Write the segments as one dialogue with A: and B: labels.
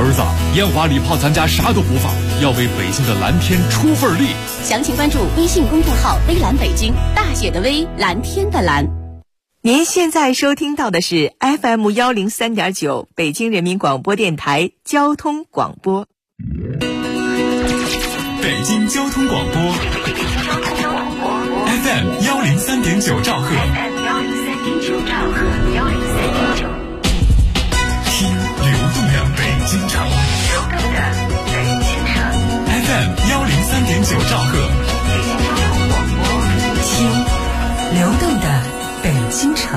A: 儿子，烟花礼炮咱家啥都不放，要为北京的蓝天出份力。
B: 详情关注微信公众号微蓝北京，大写的微，蓝天的蓝。
C: 您现在收听到的是 FM103.9 北京人民广播电台交通广播。
D: 北京交通广播 FM103.9 兆赫，听流动的北京城FM103.9 兆赫，
C: 听流动的北京城。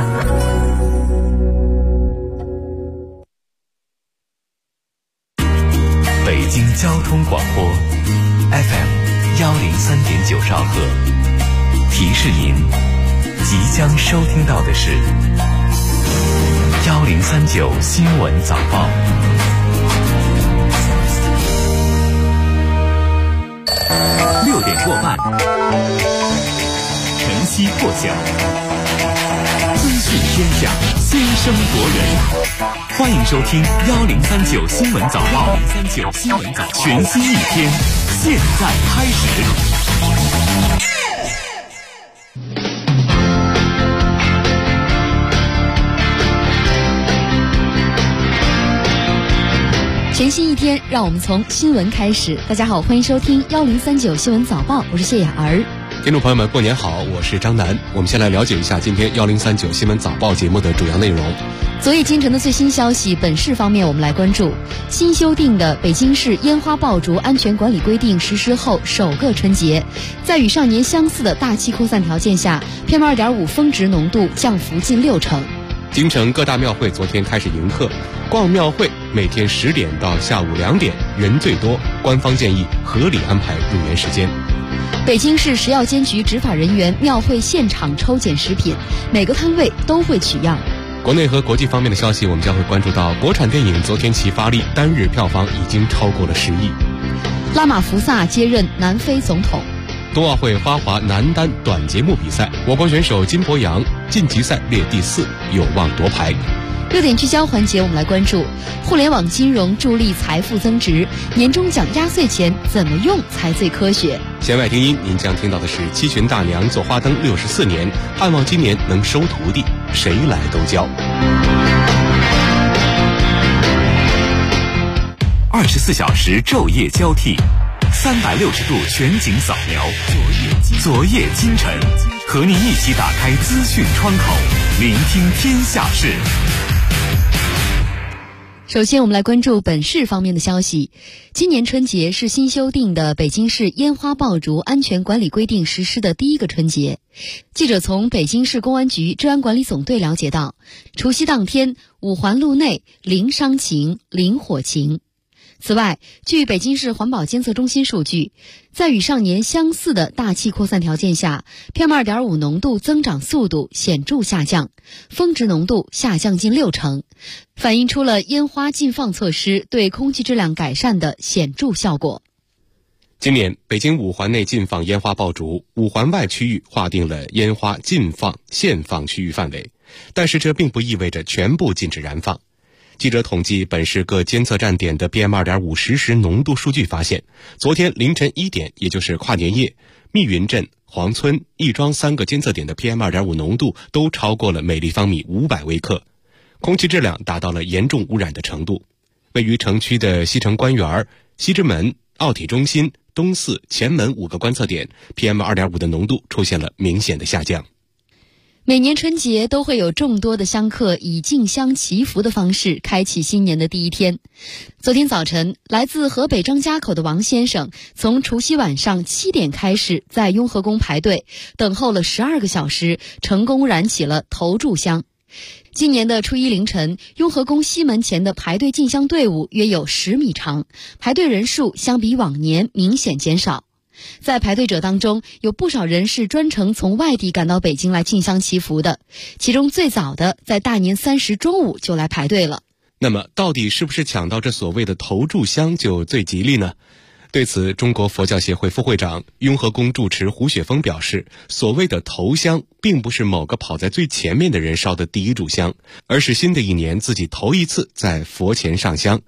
D: 北京交通广播 FM103.9 兆赫，提示您即将收听到的是1039新闻早报。6点过半，晨曦破晓，资讯天下，先声夺人。欢迎收听1039新闻早报，全新一天，现在开始。
E: 全新一天，让我们从新闻开始。大家好，欢迎收听1039新闻早报，我是谢雅儿。
F: 听众朋友们，过年好，我是张楠。我们先来了解一下今天1039新闻早报节目的主要内容。
E: 昨夜今晨的最新消息，本市方面我们来关注新修订的北京市烟花爆竹安全管理规定实施后首个春节，在与上年相似的大气扩散条件下 PM2.5 峰值浓度降幅近60%。
F: 京城各大庙会昨天开始迎客，逛庙会每天10点到下午2点人最多，官方建议合理安排入园时间。
E: 北京市食药监局执法人员庙会现场抽检食品，每个摊位都会取样。
F: 国内和国际方面的消息，我们将会关注到国产电影昨天其发力，单日票房已经超过了10亿。
E: 拉马福萨接任南非总统。
F: 冬奥会花滑男单短节目比赛，我国选手金博洋晋级赛列第4，有望夺牌。
E: 热点聚焦环节，我们来关注互联网金融助力财富增值，年终奖压岁钱怎么用才最科学？
F: 弦外听音，您将听到的是七旬大娘做花灯64年，盼望今年能收徒弟，谁来都教。
D: 24小时昼夜交替，360度全景扫描，昨夜今晨，和您一起打开资讯窗口，聆听天下事。
E: 首先我们来关注本市方面的消息。今年春节是新修订的北京市烟花爆竹安全管理规定实施的第一个春节。记者从北京市公安局治安管理总队了解到，除夕当天5环路内零伤情、零火情。此外，据北京市环保监测中心数据，在与上年相似的大气扩散条件下 PM2.5 浓度增长速度显著下降，峰值浓度下降近60%，反映出了烟花禁放措施对空气质量改善的显著效果。
F: 今年北京5环内禁放烟花爆竹，5环外区域划定了烟花禁放限放区域范围，但是这并不意味着全部禁止燃放。记者统计本市各监测站点的 PM2.5 实时浓度数据发现，昨天凌晨1点，也就是跨年夜，密云镇、黄村、亦庄3个监测点的 PM2.5 浓度都超过了每立方米500微克，空气质量达到了严重污染的程度。位于城区的西城官园、西直门、奥体中心、东四、前门5个观测点 PM2.5 的浓度出现了明显的下降。
E: 每年春节都会有众多的香客以敬香祈福的方式开启新年的第一天。昨天早晨，来自河北张家口的王先生从除夕晚上7点开始在雍和宫排队，等候了12个小时，成功燃起了头炷香。今年的初一凌晨，雍和宫西门前的排队进香队伍约有10米长，排队人数相比往年明显减少。在排队者当中，有不少人是专程从外地赶到北京来敬香祈福的，其中最早的在大年30中午就来排队了。
F: 那么到底是不是抢到这所谓的头炷香就最吉利呢？对此，中国佛教协会副会长、雍和宫住持胡雪峰表示，所谓的头香并不是某个跑在最前面的人烧的第一炷香，而是新的一年自己头一次在佛前上香。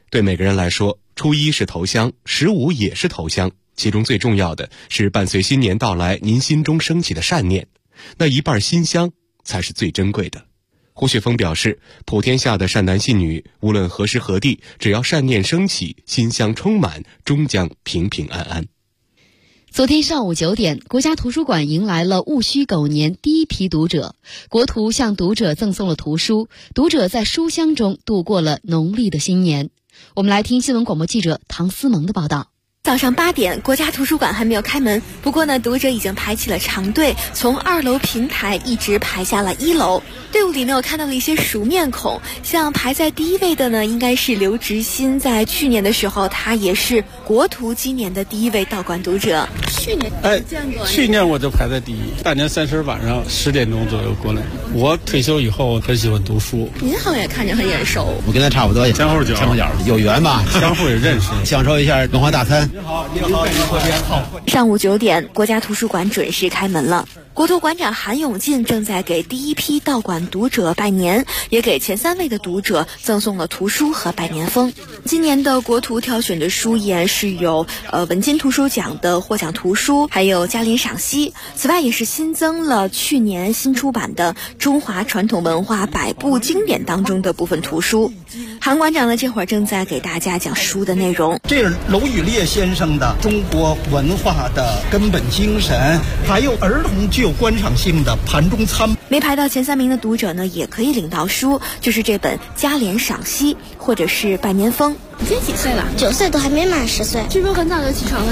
F: 对每个人来说，初一是头香，15也是头香，其中最重要的是伴随新年到来，您心中升起的善念，那一半馨香才是最珍贵的。胡雪峰表示，普天下的善男信女，无论何时何地，只要善念升起，馨香充满，终将平平安安。
E: 昨天上午9点，国家图书馆迎来了戊戌狗年第一批读者，国图向读者赠送了图书，读者在书香中度过了农历的新年。我们来听新闻广播记者唐思萌的报道。
G: 早上8点，国家图书馆还没有开门，不过呢，读者已经排起了长队，从2楼平台一直排下了1楼。队伍里呢，我看到了一些熟面孔，像排在第1位的呢，应该是刘直新，在去年的时候，他也是国图今年的第1位道馆读者。
H: 去年见过，去年我就排在第1，大年30晚上10点钟左右过来。我退休以后很喜欢读书。
G: 您好像也看着很眼熟，
I: 我跟他差不多，
H: 前后脚
I: 有缘吧，
H: 相互也认识，
I: 享受一下文化大餐。
H: 您好，您特别好。
G: 上午9点，国家图书馆准时开门了。国图馆长韩永进正在给第1批道馆读者拜年，也给前3位的读者赠送了图书和拜年封。今年的国图挑选的书依然是有文津图书奖的获奖图书，还有嘉联赏析。此外，也是新增了去年新出版的《中华传统文化100部经典》当中的部分图书。韩馆长呢，这会儿正在给大家讲书的内容。
J: 这是娄宇烈先生的《中国文化的根本精神》，还有儿童具有观赏性的《盘中餐》。
G: 没排到前3名的读者呢，也可以领到书，就是这本嘉联赏析或者是拜年封。
K: 你今年几岁了？9岁，都还没满10岁。
G: 是不是很早就起床了？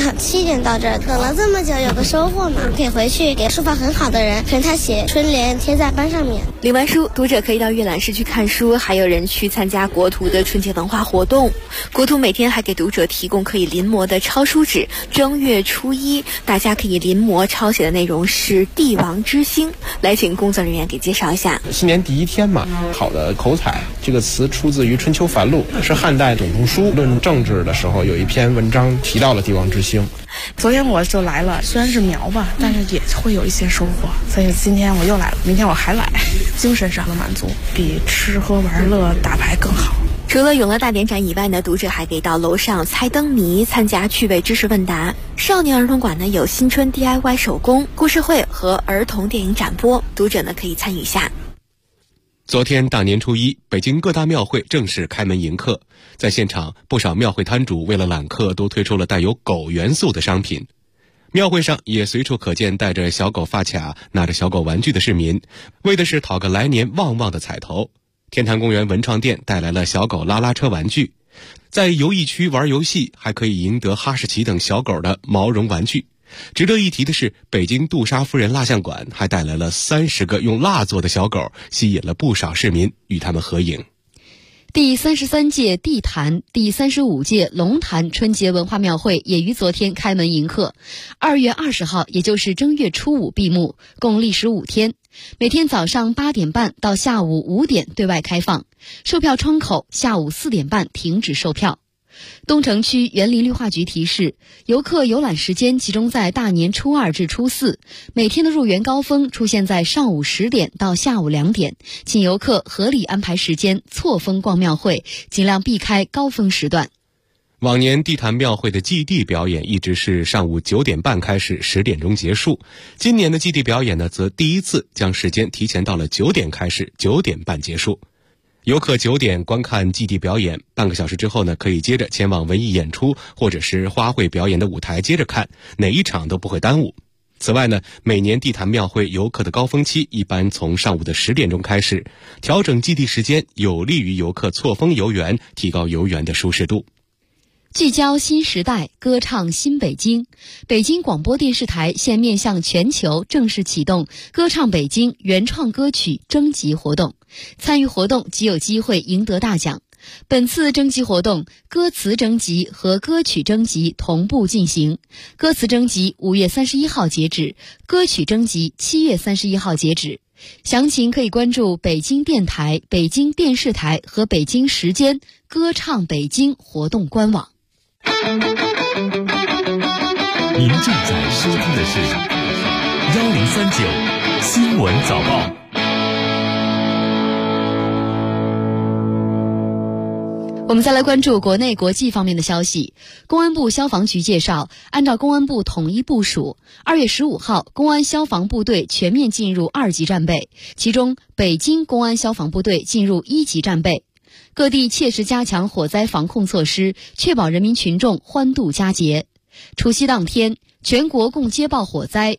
K: 7点到这儿，等了这么久，有个收获嘛，可以回去给书法很好的人，跟他写春联贴在班上面。
G: 领完书，读者可以到阅览室去看书，还有人去参加国图的春节文化活动。国图每天还给读者提供可以临摹的抄书纸。正月初1，大家可以临摹抄写的内容是帝王之星。来，请工作人员给介绍一下。
L: 新年第1天嘛，好的口采，这个词出自于《春秋繁露》，是汉代董仲舒论政治的时候有一篇文章提到了帝王之星。
M: 昨天我就来了，虽然是苗吧，但是也会有一些收获，所以今天我又来了，明天我还来，精神上的满足比吃喝玩乐打牌更好。
G: 除了永乐大典展以外呢，读者还可以到楼上猜灯谜，参加趣味知识问答。少年儿童馆呢有新春 DIY 手工故事会和儿童电影展播，读者呢可以参与一下。
F: 昨天大年初1，北京各大庙会正式开门迎客。在现场，不少庙会摊主为了揽客，都推出了带有狗元素的商品。庙会上也随处可见带着小狗发卡、拿着小狗玩具的市民，为的是讨个来年旺旺的彩头。天坛公园文创店带来了小狗拉拉车玩具，在游艺区玩游戏还可以赢得哈士奇等小狗的毛绒玩具。值得一提的是，北京杜莎夫人蜡像馆还带来了30个用蜡做的小狗，吸引了不少市民与他们合影。
E: 第33届地坛、第35届龙潭春节文化庙会也于昨天开门迎客，2月20号，也就是正月初5闭幕，共历时5天。每天早上8点半到下午5点对外开放，售票窗口下午4点半停止售票。东城区园林绿化局提示，游客游览时间集中在大年初2至初4，每天的入园高峰出现在上午10点到下午2点，请游客合理安排时间，错峰逛庙会，尽量避开高峰时段。
F: 往年地坛庙会的祭地表演一直是上午9点半开始，10点钟结束。今年的祭地表演呢，则第一次将时间提前到了9点开始，9点半结束。游客9点观看祭地表演，半个小时之后呢，可以接着前往文艺演出或者是花卉表演的舞台接着看，哪一场都不会耽误。此外呢，每年地坛庙会游客的高峰期一般从上午的10点钟开始，调整祭地时间有利于游客错峰游园，提高游园的舒适度。
E: 聚焦新时代，歌唱新北京。北京广播电视台现面向全球正式启动歌唱北京原创歌曲征集活动，参与活动即有机会赢得大奖。本次征集活动，歌词征集和歌曲征集同步进行，歌词征集5月31号截止，歌曲征集7月31号截止。详情可以关注北京电台、北京电视台和北京时间歌唱北京活动官网。
D: 您正在收听的是1039新闻早报。
E: 我们再来关注国内国际方面的消息。公安部消防局介绍，按照公安部统一部署，2月15号，公安消防部队全面进入2级战备，其中北京公安消防部队进入1级战备。各地切实加强火灾防控措施，确保人民群众欢度佳节。除夕当天，全国共接报火灾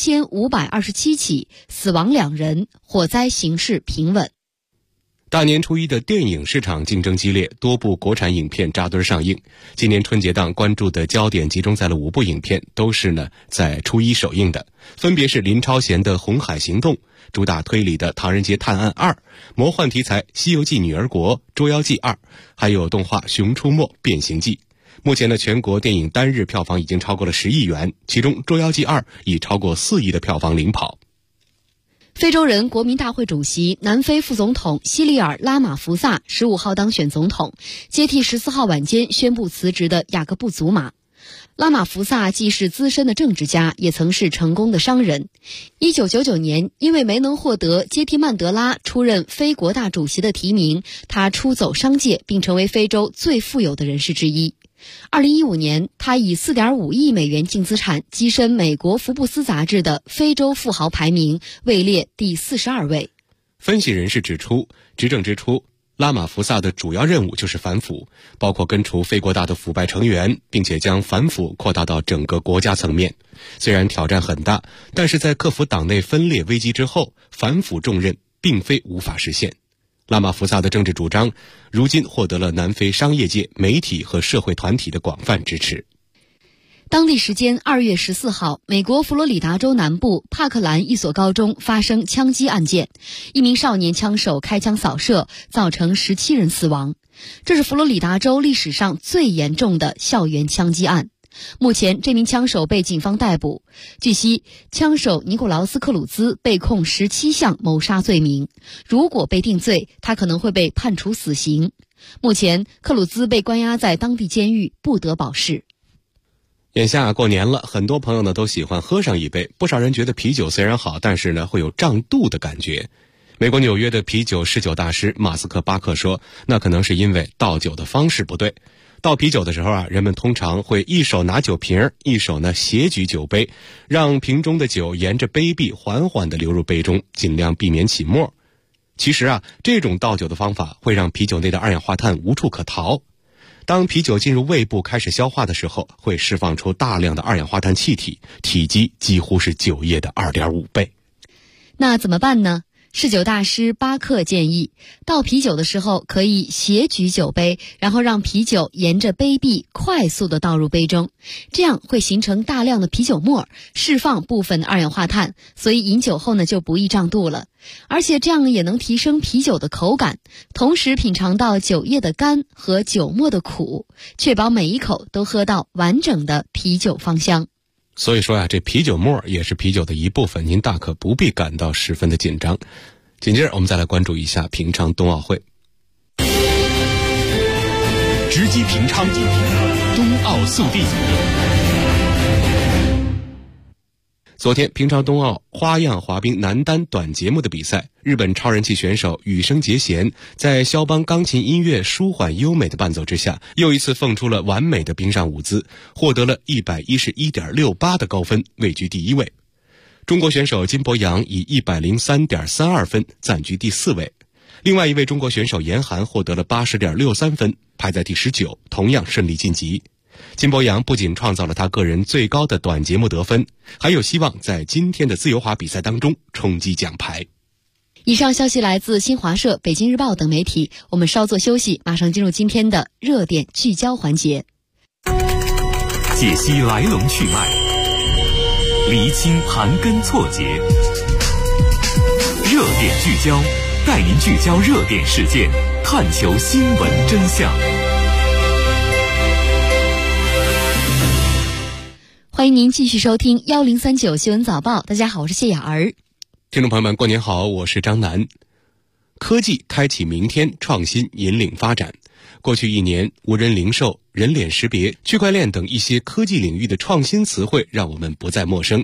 E: 3527起，死亡2人，火灾形势平稳。
F: 大年初一的电影市场竞争激烈，多部国产影片扎堆上映。今年春节档关注的焦点集中在了5部影片，都是在初一首映的，分别是林超贤的《红海行动》，主打推理的《唐人街探案2》，魔幻题材《西游记女儿国》，《捉妖记2》，还有动画《熊出没变形记》。目前全国电影单日票房已经超过了10亿元，其中《捉妖记2》已超过4亿的票房领跑。
E: 非洲人国民大会主席、南非副总统西里尔·拉马福萨15号当选总统，接替14号晚间宣布辞职的雅各布·祖马。拉马福萨既是资深的政治家，也曾是成功的商人。1999年，因为没能获得接替曼德拉出任非国大主席的提名，他出走商界，并成为非洲最富有的人士之一。2015年，他以4.5亿美元净资产跻身美国福布斯杂志的非洲富豪排名，位列第42位。
F: 分析人士指出，执政之初，拉马福萨的主要任务就是反腐，包括根除非国大的腐败成员，并且将反腐扩大到整个国家层面。虽然挑战很大，但是在克服党内分裂危机之后，反腐重任并非无法实现。拉马福萨的政治主张如今获得了南非商业界、媒体和社会团体的广泛支持。
E: 当地时间2月14号，美国佛罗里达州南部帕克兰一所高中发生枪击案件，一名少年枪手开枪扫射，造成17人死亡。这是佛罗里达州历史上最严重的校园枪击案。目前，这名枪手被警方逮捕。据悉，枪手尼古劳斯·克鲁兹被控17项谋杀罪名，如果被定罪，他可能会被判处死刑。目前，克鲁兹被关押在当地监狱，不得保释。
F: 眼下过年了，很多朋友都喜欢喝上一杯。不少人觉得啤酒虽然好，但是会有胀肚的感觉。美国纽约的啤酒侍酒大师马斯克巴克说，那可能是因为倒酒的方式不对。倒啤酒的时候人们通常会一手拿酒瓶，一手斜举酒杯，让瓶中的酒沿着杯壁缓缓地流入杯中，尽量避免起沫。其实这种倒酒的方法会让啤酒内的二氧化碳无处可逃。当啤酒进入胃部开始消化的时候，会释放出大量的二氧化碳气体，体积几乎是酒液的2.5倍。
E: 那怎么办呢？侍酒大师巴克建议，倒啤酒的时候可以斜举酒杯，然后让啤酒沿着杯壁快速地倒入杯中，这样会形成大量的啤酒沫，释放部分的二氧化碳，所以饮酒后就不易胀肚了。而且这样也能提升啤酒的口感，同时品尝到酒液的甘和酒沫的苦，确保每一口都喝到完整的啤酒芳香。
F: 所以说这啤酒沫也是啤酒的一部分，您大可不必感到十分的紧张。紧接着我们再来关注一下平昌冬奥会。
A: 直击平昌冬奥速递。
F: 昨天平昌冬奥花样滑冰男单短节目的比赛，日本超人气选手羽生结弦在肖邦钢琴音乐舒缓优美的伴奏之下，又一次蹦出了完美的冰上舞姿，获得了 111.68 的高分，位居第1位。中国选手金博洋以 103.32 分暂居第4位，另外一位中国选手严寒获得了 80.63 分，排在第19，同样顺利晋级。金博洋不仅创造了他个人最高的短节目得分，还有希望在今天的自由滑比赛当中冲击奖牌。
E: 以上消息来自新华社、北京日报等媒体。我们稍作休息，马上进入今天的热点聚焦环节，
D: 解析来龙去脉，厘清盘根错节。热点聚焦，带您聚焦热点事件，探求新闻真相。
E: 欢迎您继续收听1039新闻早报。大家好，我是谢雅儿。
F: 听众朋友们，过年好，我是张楠。科技开启明天，创新引领发展。过去1年，无人零售、人脸识别、区块链等一些科技领域的创新词汇让我们不再陌生。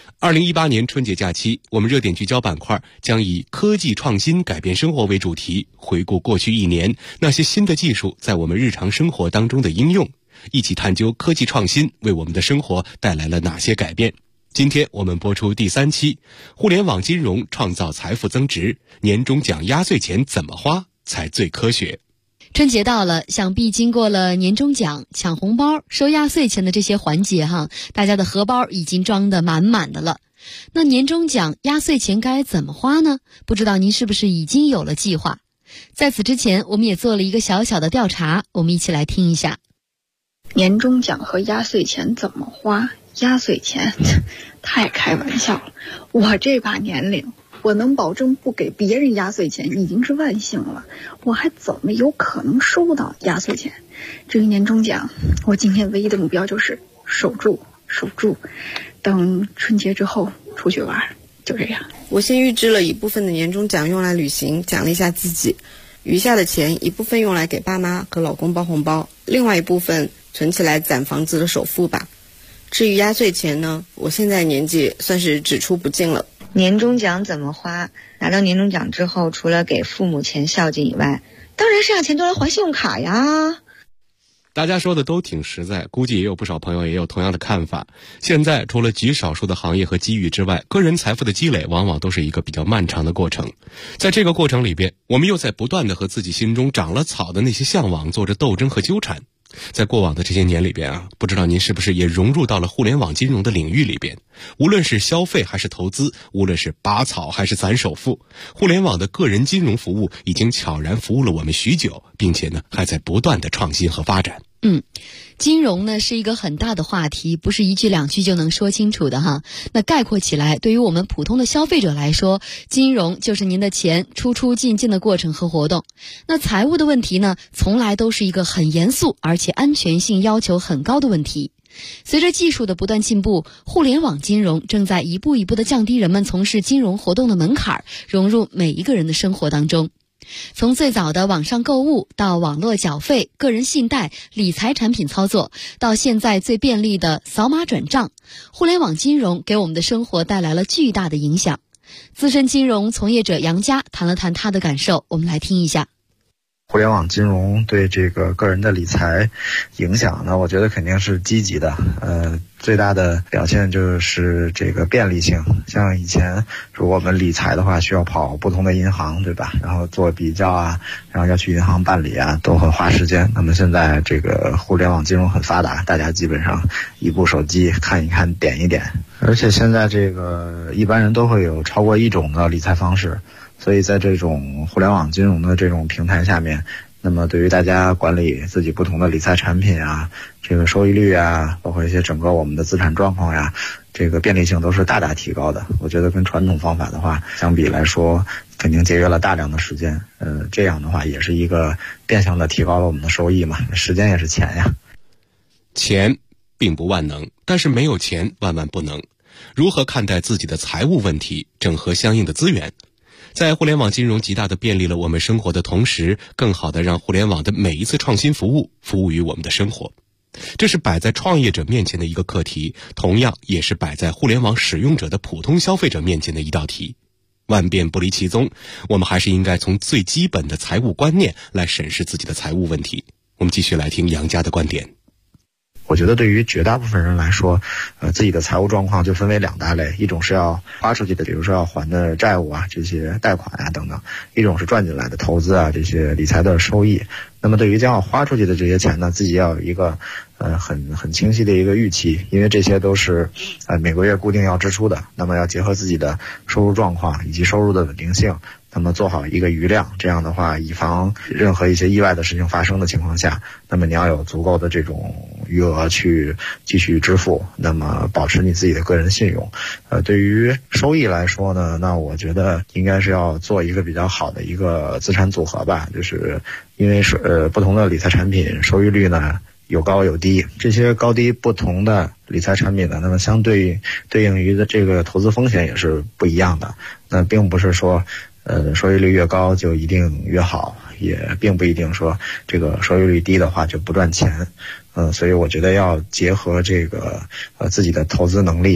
F: 2018年春节假期，我们热点聚焦板块将以科技创新改变生活为主题，回顾过去1年那些新的技术在我们日常生活当中的应用，一起探究科技创新为我们的生活带来了哪些改变。今天我们播出第3期，互联网金融创造财富增值，年终奖压岁钱怎么花才最科学。
E: 春节到了，想必经过了年终奖、抢红包、收压岁钱的这些环节大家的荷包已经装得满满的了。那年终奖、压岁钱该怎么花呢？不知道您是不是已经有了计划？在此之前，我们也做了一个小小的调查，我们一起来听一下。
N: 年终奖和压岁钱怎么花？压岁钱太开玩笑了，我这把年龄，我能保证不给别人压岁钱已经是万幸了，我还怎么有可能收到压岁钱？至于年终奖，我今年唯一的目标就是守住，等春节之后出去玩，就这样。
O: 我先预支了一部分的年终奖用来旅行，奖励一下自己，余下的钱一部分用来给爸妈和老公包红包，另外一部分存起来攒房子的首付吧。至于压岁钱呢，我现在年纪算是只出不进了。
P: 年终奖怎么花？拿到年终奖之后，除了给父母钱孝敬以外，当然剩下钱都来还信用卡呀。
F: 大家说的都挺实在，估计也有不少朋友也有同样的看法。现在除了极少数的行业和机遇之外，个人财富的积累往往都是一个比较漫长的过程。在这个过程里边，我们又在不断的和自己心中长了草的那些向往做着斗争和纠缠。在过往的这些年里边不知道您是不是也融入到了互联网金融的领域里边？无论是消费还是投资，无论是拔草还是攒首付，互联网的个人金融服务已经悄然服务了我们许久，并且呢还在不断的创新和发展。
E: 金融呢是一个很大的话题，不是一句两句就能说清楚的那概括起来，对于我们普通的消费者来说，金融就是您的钱出出进进的过程和活动。那财务的问题呢，从来都是一个很严肃而且安全性要求很高的问题。随着技术的不断进步，互联网金融正在一步一步地降低人们从事金融活动的门槛，融入每一个人的生活当中。从最早的网上购物到网络缴费、个人信贷、理财产品操作，到现在最便利的扫码转账，互联网金融给我们的生活带来了巨大的影响。资深金融从业者杨佳谈了谈他的感受，我们来听一下。
Q: 互联网金融对这个个人的理财影响呢，我觉得肯定是积极的。最大的表现就是这个便利性。像以前如果我们理财的话，需要跑不同的银行，对吧？然后做比较然后要去银行办理都很花时间。那么现在这个互联网金融很发达，大家基本上一部手机看一看，点一点。而且现在这个一般人都会有超过一种的理财方式。所以在这种互联网金融的这种平台下面，那么对于大家管理自己不同的理财产品这个收益率包括一些整个我们的资产状况这个便利性都是大大提高的。我觉得跟传统方法的话相比来说，肯定节约了大量的时间。这样的话也是一个变相的提高了我们的收益嘛，时间也是钱呀。
F: 钱并不万能，但是没有钱万万不能。如何看待自己的财务问题，整合相应的资源？在互联网金融极大的便利了我们生活的同时，更好的让互联网的每一次创新服务于我们的生活。这是摆在创业者面前的一个课题，同样也是摆在互联网使用者的普通消费者面前的一道题。万变不离其宗，我们还是应该从最基本的财务观念来审视自己的财务问题。我们继续来听杨佳的观点。
Q: 我觉得对于绝大部分人来说，自己的财务状况就分为2大类，一种是要花出去的，比如说要还的债务这些贷款等等；一种是赚进来的投资这些理财的收益。那么对于将要花出去的这些钱呢，自己要有一个很清晰的一个预期，因为这些都是每个月固定要支出的，那么要结合自己的收入状况以及收入的稳定性，那么做好一个余量。这样的话，以防任何一些意外的事情发生的情况下，那么你要有足够的这种余额去继续支付，那么保持你自己的个人信用。对于收益来说呢，那我觉得应该是要做一个比较好的一个资产组合吧，就是因为不同的理财产品收益率呢有高有低，这些高低不同的理财产品呢，那么相对应于的这个投资风险也是不一样的。那并不是说收益率越高就一定越好，也并不一定说这个收益率低的话就不赚钱。所以我觉得要结合这个自己的投资能力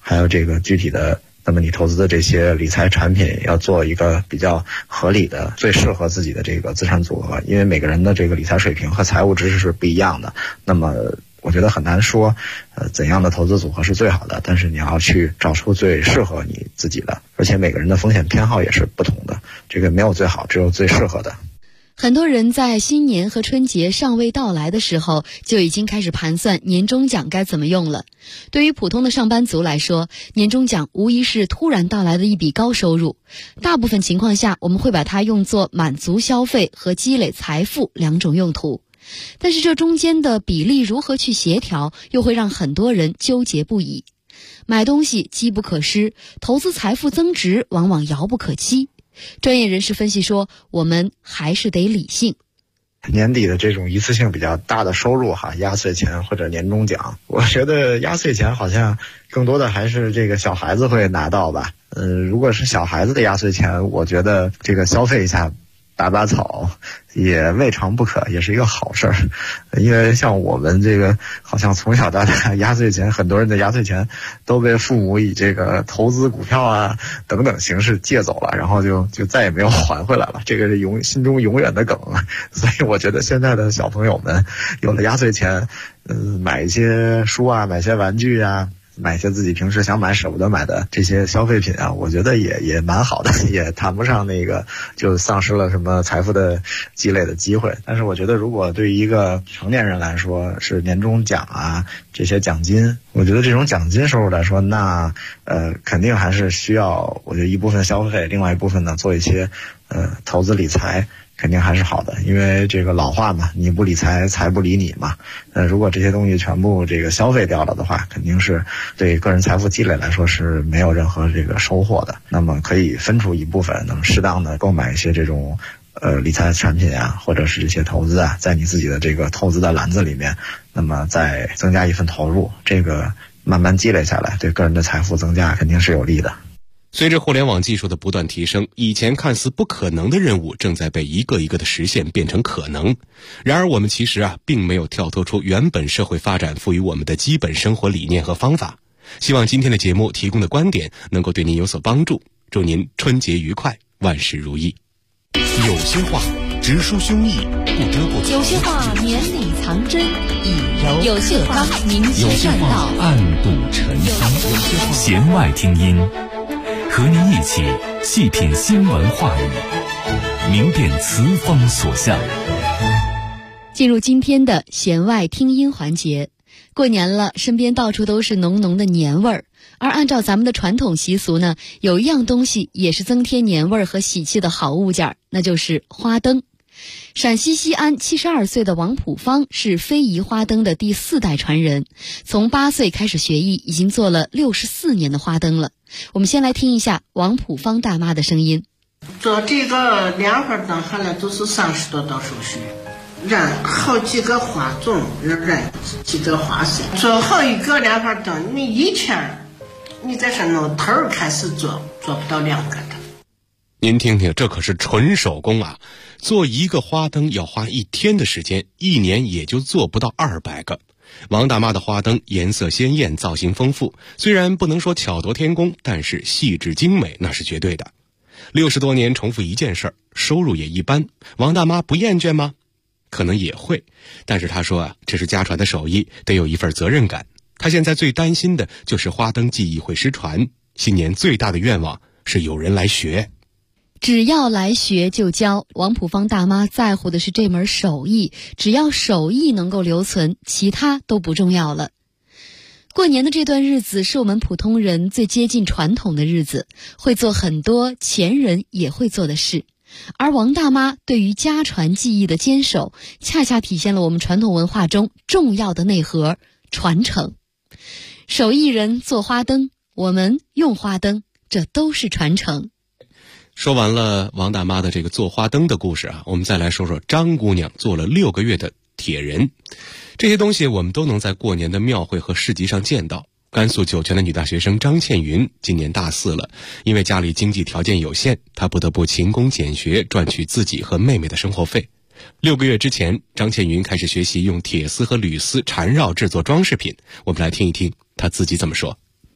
Q: 还有这个具体的，那么你投资的这些理财产品要做一个比较合理的、最适合自己的这个资产组合，因为每个人的这个理财水平和财务知识是不一样的。那么我觉得很难说，怎样的投资组合是最好的，但是你要去找出最适合你自己的，而且每个人的风险偏好也是不同的，这个没有最好，只有最适合的。
E: 很多人在新年和春节尚未到来的时候，就已经开始盘算年终奖该怎么用了。对于普通的上班族来说，年终奖无疑是突然到来的一笔高收入。大部分情况下，我们会把它用作满足消费和积累财富两种用途。但是这中间的比例如何去协调，又会让很多人纠结不已。买东西机不可失，投资财富增值往往遥不可期。专业人士分析说，我们还是得理性。
Q: 年底的这种一次性比较大的收入压岁钱或者年终奖，我觉得压岁钱好像更多的还是这个小孩子会拿到吧。如果是小孩子的压岁钱，我觉得这个消费一下打把草也未尝不可，也是一个好事儿。因为像我们这个好像从小到大压岁钱，很多人的压岁钱都被父母以这个投资股票啊等等形式借走了，然后就再也没有还回来了，这个是心中永远的梗。所以我觉得现在的小朋友们有了压岁钱，买一些书啊，买一些玩具啊，买一些自己平时想买舍不得买的这些消费品啊，我觉得也蛮好的，也谈不上那个就丧失了什么财富的积累的机会。但是我觉得如果对于一个成年人来说，是年终奖啊这些奖金，我觉得这种奖金收入来说，那肯定还是需要我觉得一部分消费，另外一部分呢做一些投资理财，肯定还是好的。因为这个老话嘛，你不理财，财不理你嘛。如果这些东西全部这个消费掉了的话，肯定是对个人财富积累来说是没有任何这个收获的。那么可以分出一部分，那么适当的购买一些这种理财产品啊，或者是这些投资啊，在你自己的这个投资的篮子里面，那么再增加一份投入，这个慢慢积累下来，对个人的财富增加肯定是有利的。
F: 随着互联网技术的不断提升，以前看似不可能的任务正在被一个一个的实现变成可能。然而我们其实并没有跳脱出原本社会发展赋予我们的基本生活理念和方法。希望今天的节目提供的观点能够对您有所帮助。祝您春节愉快，万事如意。
D: 有些话直抒胸臆，不遮不藏；
E: 有些话绵里藏针，以柔
B: 有些话明
D: 有些
B: 劝
D: 话
B: 道，
D: 暗度陈仓。弦外听音，和您一起细品新闻话语，明辨词风所向。
E: 进入今天的弦外听音环节。过年了，身边到处都是浓浓的年味儿。而按照咱们的传统习俗呢，有一样东西也是增添年味儿和喜气的好物件，那就是花灯。陕西西安72岁的王普芳是非遗花灯的第4代传人，从8岁开始学艺，已经做了64年的花灯了。我们先来听一下王普芳大妈的声音。
R: 做这个莲花灯下来都是30多道手续，染好几个花种，染几个花色，做好一个莲花灯，你一天你在上弄头开始做不到2个的。
F: 您听听，这可是纯手工啊！做一个花灯要花1天的时间，1年也就做不到200个。王大妈的花灯颜色鲜艳，造型丰富，虽然不能说巧夺天工，但是细致精美那是绝对的。60多年重复一件事儿，收入也一般，王大妈不厌倦吗？可能也会，但是她说这是家传的手艺，得有一份责任感。她现在最担心的就是花灯技艺会失传，新年最大的愿望是有人来学。
E: 只要来学就教，王普芳大妈在乎的是这门手艺，只要手艺能够留存，其他都不重要了。过年的这段日子是我们普通人最接近传统的日子，会做很多前人也会做的事。而王大妈对于家传技艺的坚守，恰恰体现了我们传统文化中重要的内核——传承。手艺人做花灯，我们用花灯，这都是传承。
F: 说完了王大妈的这个做花灯的故事我们再来说说张姑娘做了6个月的铁人。这些东西我们都能在过年的庙会和市集上见到。甘肃酒泉的女大学生张倩云今年大4了，因为家里经济条件有限，她不得不勤工俭学，赚取自己和妹妹的生活费。6个月之前，张倩云开始学习用铁丝和铝丝缠绕制作装饰品。我们来听一听她自己怎么说。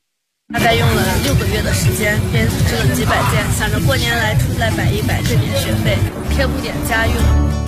M: 大概用了6个月的时间编织了几百件，想着过年来出来摆一摆，挣点学费，贴补点家用。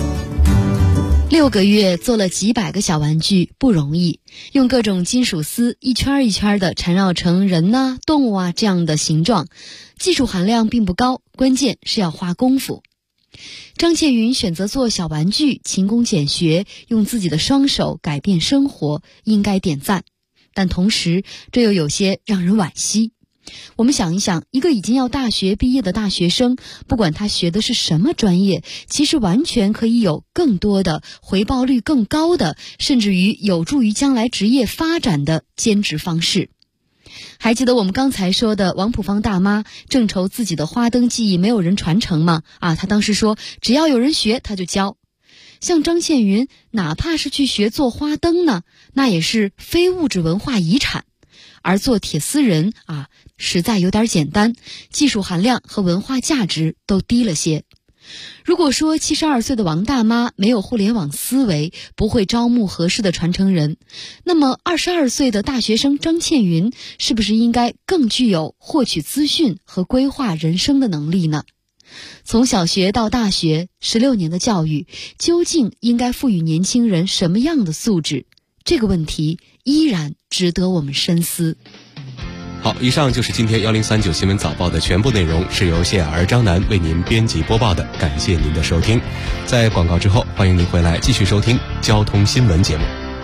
E: 6个月做了几百个小玩具不容易，用各种金属丝一圈一圈的缠绕成人啊、动物啊这样的形状，技术含量并不高，关键是要花功夫。张倩云选择做小玩具，勤工俭学，用自己的双手改变生活，应该点赞。但同时这又有些让人惋惜。我们想一想，一个已经要大学毕业的大学生，不管他学的是什么专业，其实完全可以有更多的回报率更高的，甚至于有助于将来职业发展的兼职方式。还记得我们刚才说的王普芳大妈正愁自己的花灯技艺没有人传承吗？她当时说只要有人学她就教。像张倩云哪怕是去学做花灯呢，那也是非物质文化遗产。而做铁丝人实在有点简单，技术含量和文化价值都低了些。如果说72岁的王大妈没有互联网思维，不会招募合适的传承人，那么22岁的大学生张倩云是不是应该更具有获取资讯和规划人生的能力呢？从小学到大学16年的教育，究竟应该赋予年轻人什么样的素质？这个问题依然值得我们深思。
F: 好，以上就是今天1039新闻早报的全部内容，是由谢雅儿、张楠为您编辑播报的，感谢您的收听。在广告之后，欢迎您回来继续收听交通新闻节目。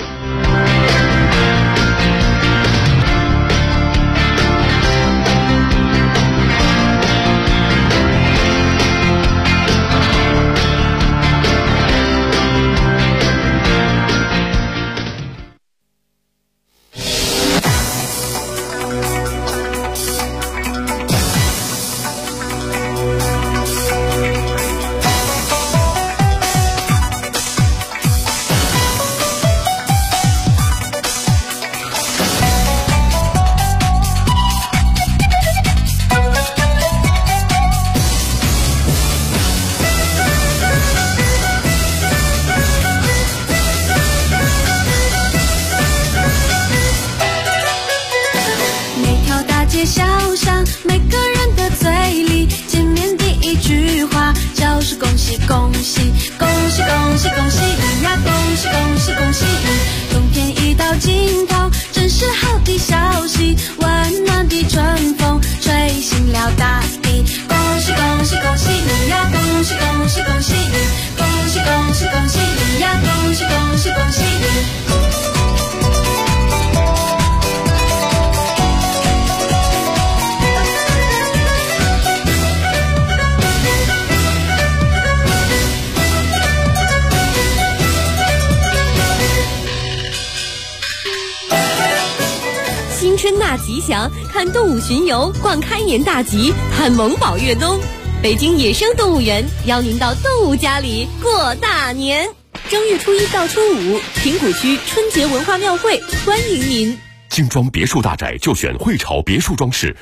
B: 春纳吉祥，看动物巡游，逛开年大集，看萌宝越冬。北京野生动物园邀您到动物家里过大年。正月初1到初5，平谷区春节文化庙会欢迎您。
S: 精装别墅大宅就选汇潮别墅装饰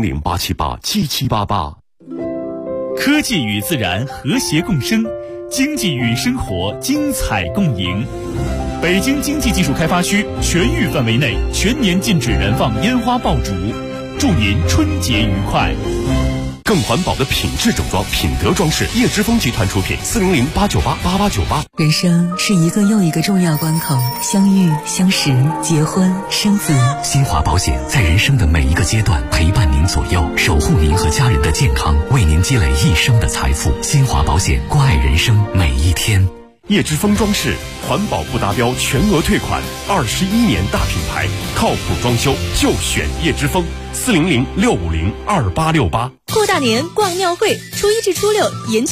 S: ，400-878-7788。
T: 科技与自然和谐共生，经济与生活精彩共赢。北京经济技术开发区全域范围内全年禁止燃放烟花爆竹，祝您春节愉快。
S: 更环保的品质整装，品德装饰，叶之峰集团出品，400-898-8898。
U: 人生是一个又一个重要关口，相遇、相识、结婚、生子。
V: 新华保险在人生的每一个阶段陪伴您左右，守护您和家人的健康，为您积累一生的财富。新华保险，关爱人生每一天。
S: 叶之峰装饰，环保不达标全额退款，21年大品牌，靠谱装修就选叶之峰，400-650-2868。
B: 过大年逛庙会，初1至初6延期